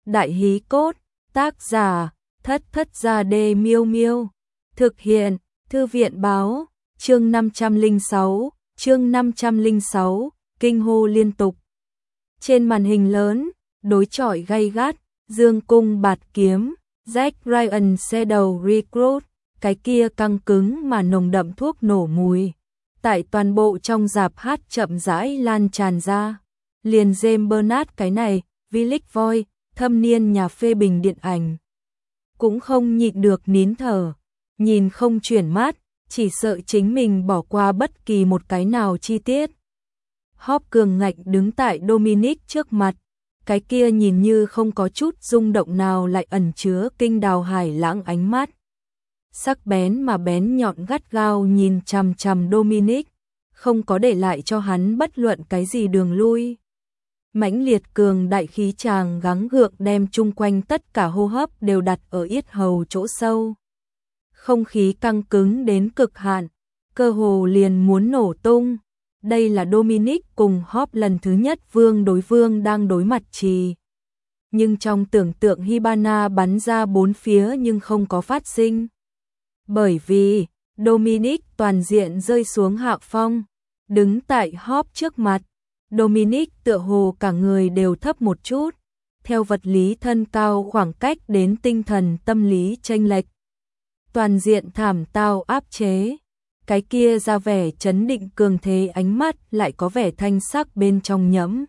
Đại hí cốt, tác giả, Thất Thất Gia Đê Miêu Miêu. Thực hiện, Thư viện báo, chương 506, kinh hô liên tục. Trên màn hình lớn, đối chọi gay gắt, dương cung bạt kiếm, Jack Ryan Shadow Recruit, cái kia căng cứng mà nồng đậm thuốc nổ mùi. Tại toàn bộ trong rạp hát chậm rãi lan tràn ra. Liền James Bernard cái này, Village Voice, thâm niên nhà phê bình điện ảnh. Cũng không nhịn được nín thở, nhìn không chuyển mắt, chỉ sợ chính mình bỏ qua bất kỳ một cái nào chi tiết. Hop cường ngạnh đứng tại Dominic trước mặt, cái kia nhìn như không có chút rung động nào lại ẩn chứa kinh đào hải lãng ánh mắt. Sắc bén mà bén nhọn gắt gao nhìn chằm chằm Dominic, không có để lại cho hắn bất luận cái gì đường lui. Mãnh liệt cường đại khí tràng gắng gượng đem chung quanh tất cả hô hấp đều đặt ở yết hầu chỗ sâu. Không khí căng cứng đến cực hạn, cơ hồ liền muốn nổ tung. Đây là Dominic cùng Hop lần thứ nhất vương đối vương đang đối mặt trì. Nhưng trong tưởng tượng Hibana bắn ra bốn phía nhưng không có phát sinh. Bởi vì Dominic toàn diện rơi xuống hạ phong, đứng tại Hop trước mặt. Dominic tựa hồ cả người đều thấp một chút, theo vật lý thân cao khoảng cách đến tinh thần tâm lý chênh lệch. Toàn diện thảm tao áp chế, cái kia ra vẻ chấn định cường thế ánh mắt lại có vẻ thanh sắc bên trong nhẫm.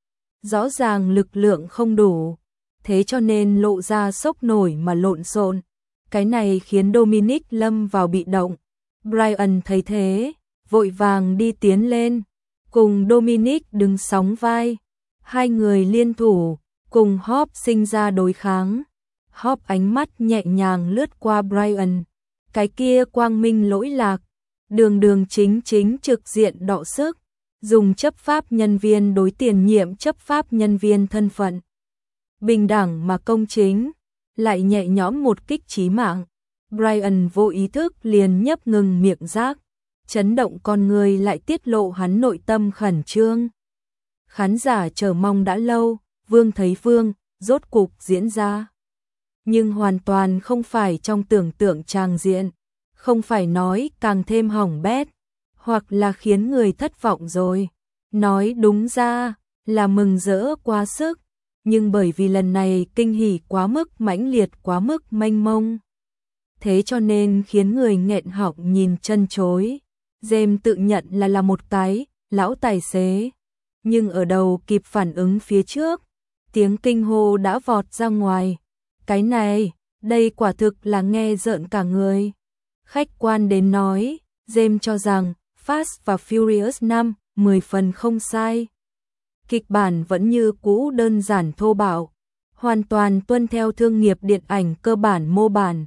Rõ ràng lực lượng không đủ, thế cho nên lộ ra sốc nổi mà lộn xộn. Cái này khiến Dominic lâm vào bị động. Brian thấy thế, vội vàng đi tiến lên, cùng Dominic đứng sóng vai. Hai người liên thủ, cùng Hop sinh ra đối kháng. Hop ánh mắt nhẹ nhàng lướt qua Brian, cái kia quang minh lỗi lạc, đường đường chính chính trực diện đọ sức, dùng chấp pháp nhân viên đối tiền nhiệm chấp pháp nhân viên thân phận. Bình đẳng mà công chính, lại nhẹ nhõm một kích chí mạng. Brian vô ý thức liền nhấp ngừng miệng rác, chấn động con người lại tiết lộ hắn nội tâm khẩn trương. Khán giả chờ mong đã lâu, Vương thấy Vương, rốt cục diễn ra. Nhưng hoàn toàn không phải trong tưởng tượng tràng diện, không phải nói càng thêm hỏng bét, hoặc là khiến người thất vọng rồi. Nói đúng ra là mừng rỡ quá sức, nhưng bởi vì lần này kinh hỉ quá mức mãnh liệt quá mức mênh mông. Thế cho nên khiến người nghẹn họng nhìn chân chối. James tự nhận là một cái lão tài xế, nhưng ở đầu kịp phản ứng phía trước, tiếng kinh hô đã vọt ra ngoài. Cái này, đây quả thực là nghe rợn cả người. Khách quan đến nói, James cho rằng Fast và Furious 5, 10 phần không sai. Kịch bản vẫn như cũ đơn giản thô bạo, hoàn toàn tuân theo thương nghiệp điện ảnh cơ bản mô bản.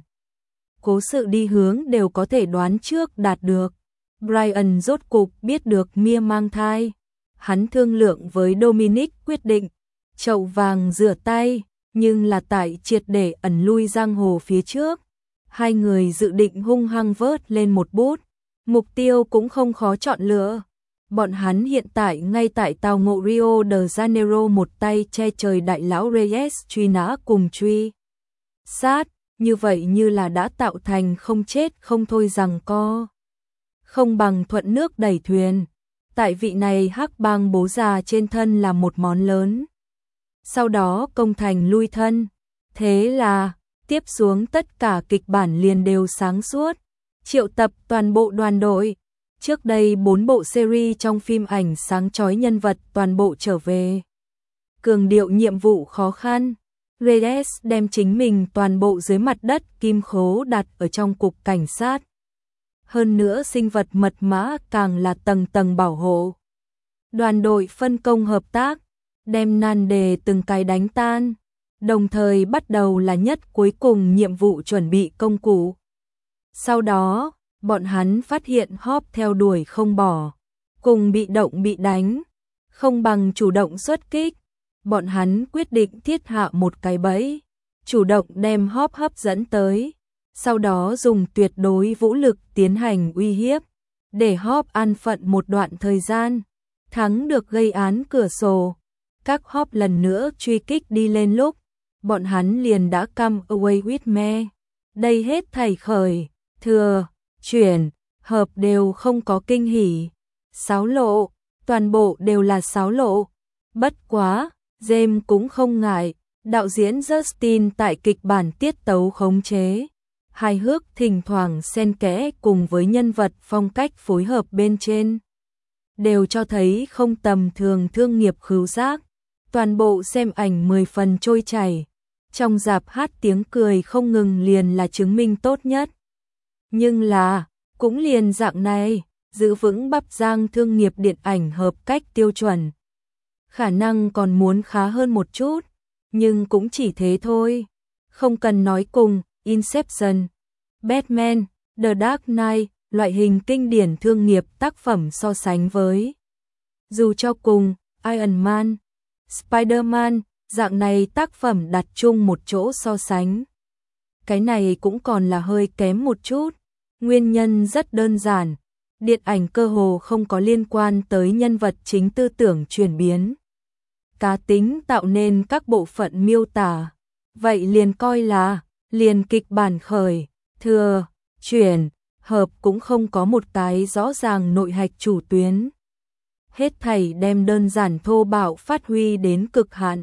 Cố sự đi hướng đều có thể đoán trước đạt được. Brian rốt cục biết được Mia mang thai. Hắn thương lượng với Dominic quyết định chậu vàng rửa tay, nhưng là tại triệt để ẩn lui giang hồ phía trước. Hai người dự định hung hăng vớt lên một bút. Mục tiêu cũng không khó chọn lựa. Bọn hắn hiện tại ngay tại tàu ngộ Rio de Janeiro một tay che trời đại lão Reyes truy nã cùng truy sát, như vậy như là đã tạo thành không chết không thôi giằng co. Không bằng thuận nước đẩy thuyền. Tại vị này hắc bang bố già trên thân là một món lớn. Sau đó công thành lui thân. Thế là, tiếp xuống tất cả kịch bản liền đều sáng suốt. Triệu tập toàn bộ đoàn đội. Trước đây 4 bộ series trong phim ảnh sáng chói nhân vật toàn bộ trở về. Cường điệu nhiệm vụ khó khăn. Reyes đem chính mình toàn bộ dưới mặt đất kim khố đặt ở trong cục cảnh sát. Hơn nữa sinh vật mật mã càng là tầng tầng bảo hộ. Đoàn đội phân công hợp tác, đem nan đề từng cái đánh tan, đồng thời bắt đầu là nhất cuối cùng nhiệm vụ chuẩn bị công cụ. Sau đó, bọn hắn phát hiện Hop theo đuổi không bỏ, cùng bị động bị đánh, không bằng chủ động xuất kích. Bọn hắn quyết định thiết hạ một cái bẫy, chủ động đem Hop hấp dẫn tới, sau đó dùng tuyệt đối vũ lực tiến hành uy hiếp, để Hop an phận một đoạn thời gian, thắng được gây án cửa sổ. Các Hop lần nữa truy kích đi lên lúc, bọn hắn liền đã come away with me. Đây hết thảy khởi, thừa, chuyển, hợp đều không có kinh hỉ. Xáo lộ, toàn bộ đều là xáo lộ. Bất quá, James cũng không ngại, đạo diễn Justin tại kịch bản tiết tấu khống chế. Hài hước thỉnh thoảng xen kẽ cùng với nhân vật phong cách phối hợp bên trên. Đều cho thấy không tầm thường thương nghiệp khứu giác. Toàn bộ xem ảnh 10 phần trôi chảy. Trong rạp hát tiếng cười không ngừng liền là chứng minh tốt nhất. Nhưng là, cũng liền dạng này, giữ vững bắp rang thương nghiệp điện ảnh hợp cách tiêu chuẩn. Khả năng còn muốn khá hơn một chút, nhưng cũng chỉ thế thôi. Không cần nói cùng Inception, Batman, The Dark Knight, loại hình kinh điển thương nghiệp tác phẩm so sánh với. Dù cho cùng Iron Man, Spider-Man, dạng này tác phẩm đặt chung một chỗ so sánh. Cái này cũng còn là hơi kém một chút. Nguyên nhân rất đơn giản. Điện ảnh cơ hồ không có liên quan tới nhân vật chính tư tưởng chuyển biến. Cá tính tạo nên các bộ phận miêu tả. Vậy liền coi là, liền kịch bản khởi, thừa, chuyển, hợp cũng không có một cái rõ ràng nội hạch chủ tuyến. Hết thảy đem đơn giản thô bạo phát huy đến cực hạn.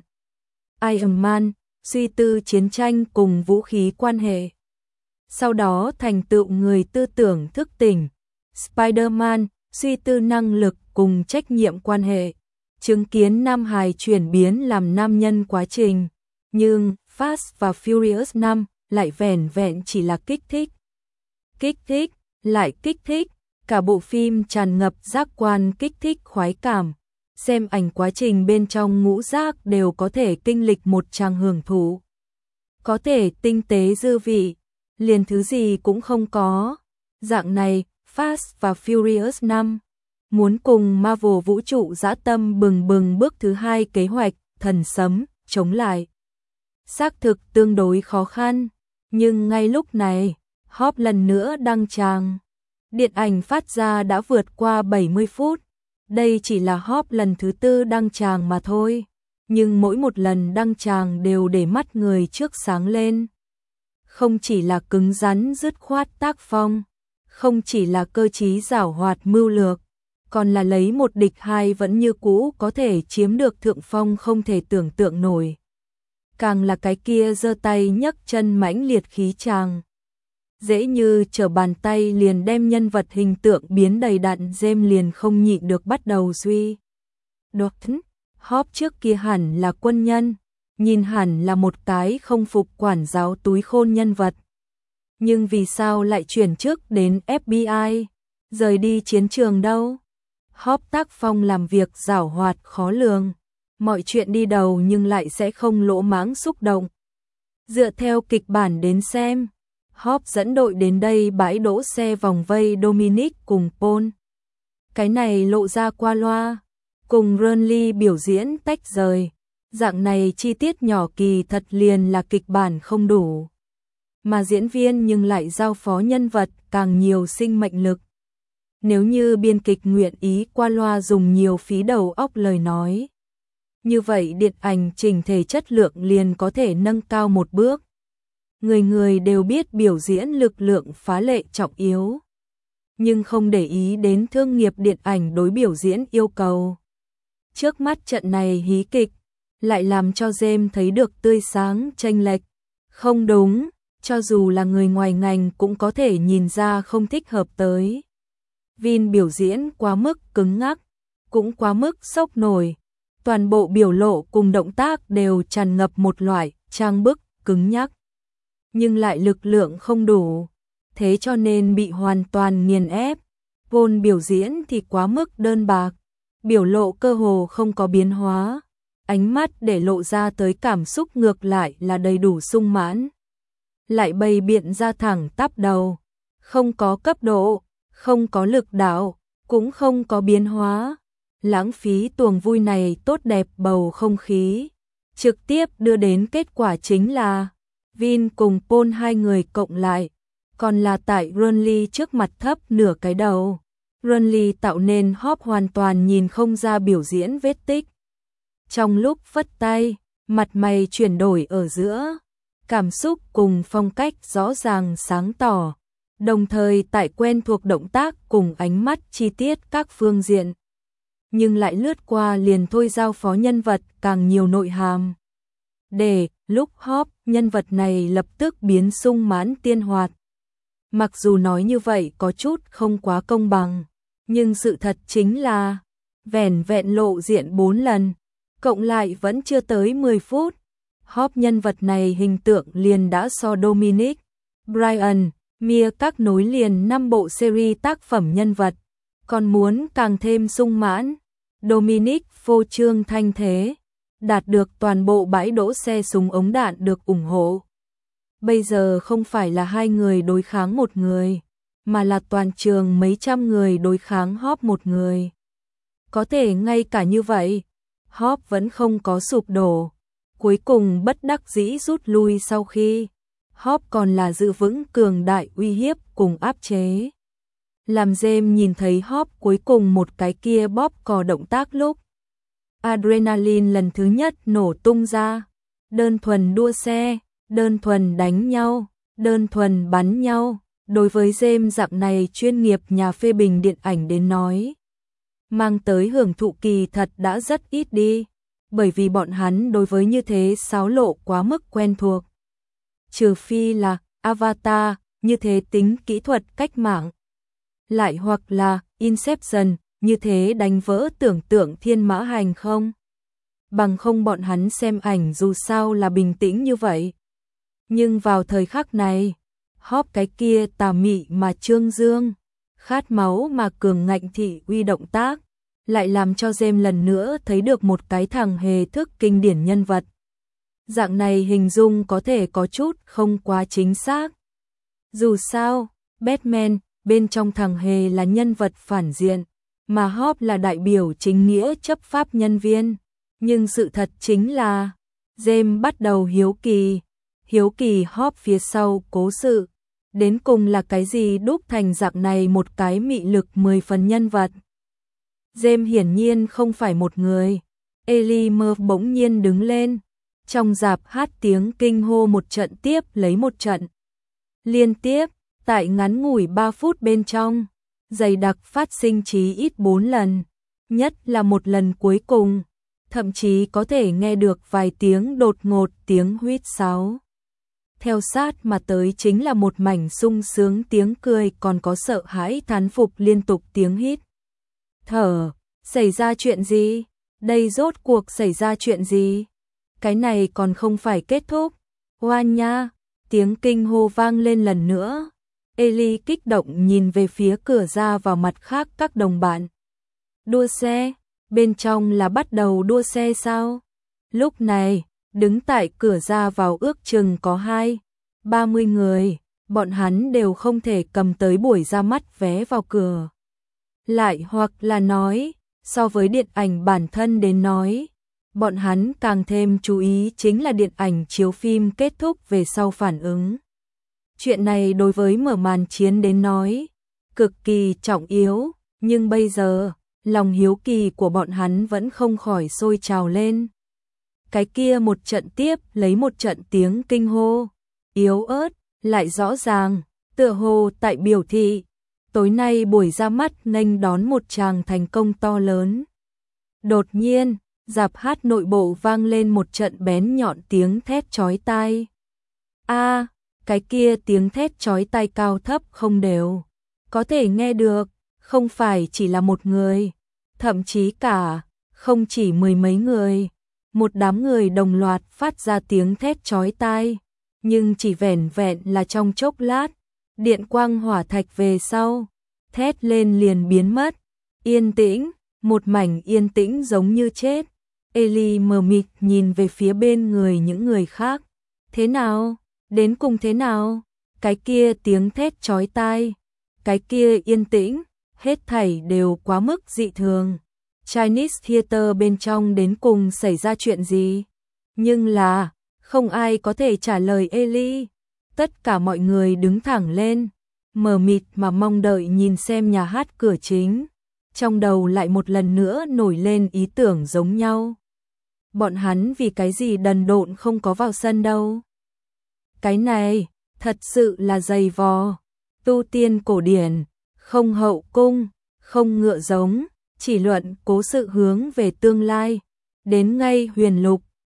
Iron Man, suy tư chiến tranh cùng vũ khí quan hệ. Sau đó thành tựu người tư tưởng thức tỉnh. Spider-Man, suy tư năng lực cùng trách nhiệm quan hệ. Chứng kiến nam hài chuyển biến làm nam nhân quá trình. Nhưng Fast và Furious 5 lại vẻn vẹn chỉ là kích thích. Kích thích, lại kích thích. Cả bộ phim tràn ngập giác quan kích thích khoái cảm. Xem ảnh quá trình bên trong ngũ giác đều có thể kinh lịch một tràng hưởng thụ. Có thể tinh tế dư vị, liền thứ gì cũng không có. Dạng này, Fast và Furious 5 muốn cùng Marvel vũ trụ dã tâm bừng bừng bước thứ 2 kế hoạch thần sấm chống lại. Xác thực tương đối khó khăn, nhưng ngay lúc này, Hop lần nữa đăng tràng. Điện ảnh phát ra đã vượt qua 70 phút. Đây chỉ là Hop lần thứ 4 đăng tràng mà thôi, nhưng mỗi một lần đăng tràng đều để mắt người trước sáng lên. Không chỉ là cứng rắn dứt khoát tác phong, không chỉ là cơ trí giảo hoạt mưu lược, còn là lấy một địch hai vẫn như cũ có thể chiếm được thượng phong không thể tưởng tượng nổi. Càng là cái kia giơ tay nhấc chân mãnh liệt khí tràng. Dễ như trở bàn tay liền đem nhân vật hình tượng biến đầy đặn, James liền không nhịn được bắt đầu suy. Đoán, Hop trước kia hẳn là quân nhân, nhìn hẳn là một cái không phục quản giáo túi khôn nhân vật. Nhưng vì sao lại chuyển chức đến FBI, rời đi chiến trường đâu? Hop tác phong làm việc giảo hoạt khó lường, mọi chuyện đi đầu nhưng lại sẽ không lỗ mãng xúc động. Dựa theo kịch bản đến xem, Hop dẫn đội đến đây bãi đỗ xe vòng vây Dominic cùng Paul. Cái này lộ ra qua loa, cùng Renly biểu diễn tách rời. Dạng này chi tiết nhỏ kỳ thật liền là kịch bản không đủ. Mà diễn viên nhưng lại giao phó nhân vật càng nhiều sinh mệnh lực. Nếu như biên kịch nguyện ý qua loa dùng nhiều phí đầu óc lời nói, như vậy điện ảnh chỉnh thể chất lượng liền có thể nâng cao một bước. Người người đều biết biểu diễn lực lượng phá lệ trọng yếu, nhưng không để ý đến thương nghiệp điện ảnh đối biểu diễn yêu cầu. Trước mắt trận này hí kịch, lại làm cho James thấy được tươi sáng chênh lệch. Không đúng, cho dù là người ngoài ngành cũng có thể nhìn ra không thích hợp tới. Vin biểu diễn quá mức cứng ngắc, cũng quá mức sốc nổi. Toàn bộ biểu lộ cùng động tác đều tràn ngập một loại trang bức, cứng nhắc. Nhưng lại lực lượng không đủ, thế cho nên bị hoàn toàn nghiền ép. Paul biểu diễn thì quá mức đơn bạc, biểu lộ cơ hồ không có biến hóa. Ánh mắt để lộ ra tới cảm xúc ngược lại là đầy đủ sung mãn. Lại bày biện ra thẳng tắp đầu, không có cấp độ, không có lực đạo, cũng không có biến hóa. Lãng phí tuồng vui này tốt đẹp bầu không khí. Trực tiếp đưa đến kết quả chính là Vin cùng Paul hai người cộng lại, còn là tại Renly trước mặt thấp nửa cái đầu. Renly tạo nên Hop hoàn toàn nhìn không ra biểu diễn vết tích. Trong lúc phất tay, mặt mày chuyển đổi ở giữa, cảm xúc cùng phong cách rõ ràng sáng tỏ, đồng thời tại quen thuộc động tác cùng ánh mắt chi tiết các phương diện. Nhưng lại lướt qua liền thôi giao phó nhân vật càng nhiều nội hàm. Để, lúc Hop, nhân vật này lập tức biến sung mãn tiên hoạt. Mặc dù nói như vậy có chút không quá công bằng, nhưng sự thật chính là vẻn vẹn lộ diện 4 lần, cộng lại vẫn chưa tới 10 phút. Hop nhân vật này hình tượng liền đã so Dominic, Brian, Mia các nối liền 5 bộ series tác phẩm nhân vật, còn muốn càng thêm sung mãn. Dominic phô trương thanh thế, đạt được toàn bộ bãi đỗ xe súng ống đạn được ủng hộ. Bây giờ không phải là 2 người đối kháng 1 người, mà là toàn trường mấy trăm người đối kháng Hop 1 người. Có thể ngay cả như vậy, Hop vẫn không có sụp đổ. Cuối cùng bất đắc dĩ rút lui sau khi Hop còn là giữ vững cường đại uy hiếp cùng áp chế. Làm James nhìn thấy Hop cuối cùng một cái kia bóp cò động tác lúc adrenaline lần thứ nhất nổ tung ra. Đơn thuần đua xe, đơn thuần đánh nhau, đơn thuần bắn nhau. Đối với James dạng này chuyên nghiệp nhà phê bình điện ảnh đến nói, mang tới hưởng thụ kỳ thật đã rất ít đi, bởi vì bọn hắn đối với như thế xáo lộ quá mức quen thuộc. Trừ phi là Avatar, như thế tính kỹ thuật cách mạng. Lại hoặc là Inception, như thế đánh vỡ tưởng tượng thiên mã hành không. Bằng không bọn hắn xem ảnh dù sao là bình tĩnh như vậy. Nhưng vào thời khắc này, Hop cái kia tà mị mà trương dương, khát máu mà cường ngạnh thị uy động tác, lại làm cho James lần nữa thấy được một cái thằng hề thức kinh điển nhân vật. Dạng này hình dung có thể có chút không quá chính xác. Dù sao, Batman, bên trong thằng hề là nhân vật phản diện, mà Hop là đại biểu chính nghĩa chấp pháp nhân viên. Nhưng sự thật chính là, James bắt đầu hiếu kỳ Hop phía sau cố sự. Đến cùng là cái gì đúc thành dạng này một cái mị lực 10 phần nhân vật. James hiển nhiên không phải một người. Ellie Murphy bỗng nhiên đứng lên. Trong rạp hát tiếng kinh hô một trận tiếp lấy một trận. Liên tiếp, tại ngắn ngủi 3 phút bên trong, dày đặc phát sinh chí ít 4 lần. Nhất là một lần cuối cùng, thậm chí có thể nghe được vài tiếng đột ngột tiếng huýt sáo. Theo sát mà tới chính là một mảnh sung sướng tiếng cười, còn có sợ hãi thán phục liên tục tiếng hít thở. Xảy ra chuyện gì? Đây rốt cuộc xảy ra chuyện gì? Cái này còn không phải kết thúc. Oan nha! Tiếng kinh hô vang lên lần nữa. Ellie kích động nhìn về phía cửa ra vào mặt khác các đồng bạn. Đua xe? Bên trong là bắt đầu đua xe sao? Lúc này, đứng tại cửa ra vào ước chừng có 20-30 người, bọn hắn đều không thể cầm tới buổi ra mắt vé vào cửa. Lại hoặc là nói, so với điện ảnh bản thân đến nói, bọn hắn càng thêm chú ý chính là điện ảnh chiếu phim kết thúc về sau phản ứng. Chuyện này đối với mở màn chiến đến nói, cực kỳ trọng yếu, nhưng bây giờ, lòng hiếu kỳ của bọn hắn vẫn không khỏi sôi trào lên. Cái kia một trận tiếp lấy một trận tiếng kinh hô, yếu ớt, lại rõ ràng, tựa hồ tại biểu thị, tối nay buổi ra mắt nghênh đón một tràng thành công to lớn. Đột nhiên, rạp hát nội bộ vang lên một trận bén nhọn tiếng thét chói tai. A, cái kia tiếng thét chói tai cao thấp không đều, có thể nghe được, không phải chỉ là một người, thậm chí cả, không chỉ 10 mấy người. Một đám người đồng loạt phát ra tiếng thét chói tai, nhưng chỉ vẻn vẹn là trong chốc lát, điện quang hỏa thạch về sau, thét lên liền biến mất. Yên tĩnh, một mảnh yên tĩnh giống như chết. Ellie mờ mịt nhìn về phía bên người những người khác. Thế nào? Đến cùng thế nào? Cái kia tiếng thét chói tai, cái kia yên tĩnh, hết thảy đều quá mức dị thường. Chinese Theater bên trong đến cùng xảy ra chuyện gì? Nhưng là, không ai có thể trả lời Ellie. Tất cả mọi người đứng thẳng lên, mờ mịt mà mong đợi nhìn xem nhà hát cửa chính. Trong đầu lại một lần nữa nổi lên ý tưởng giống nhau. bọn hắn vì cái gì đần độn không có vào sân đâu. Cái này, thật sự là dày vò. Tu tiên cổ điển, không hậu cung, không ngựa giống, chỉ luận cố sự hướng về tương lai. Đến ngay huyền lục,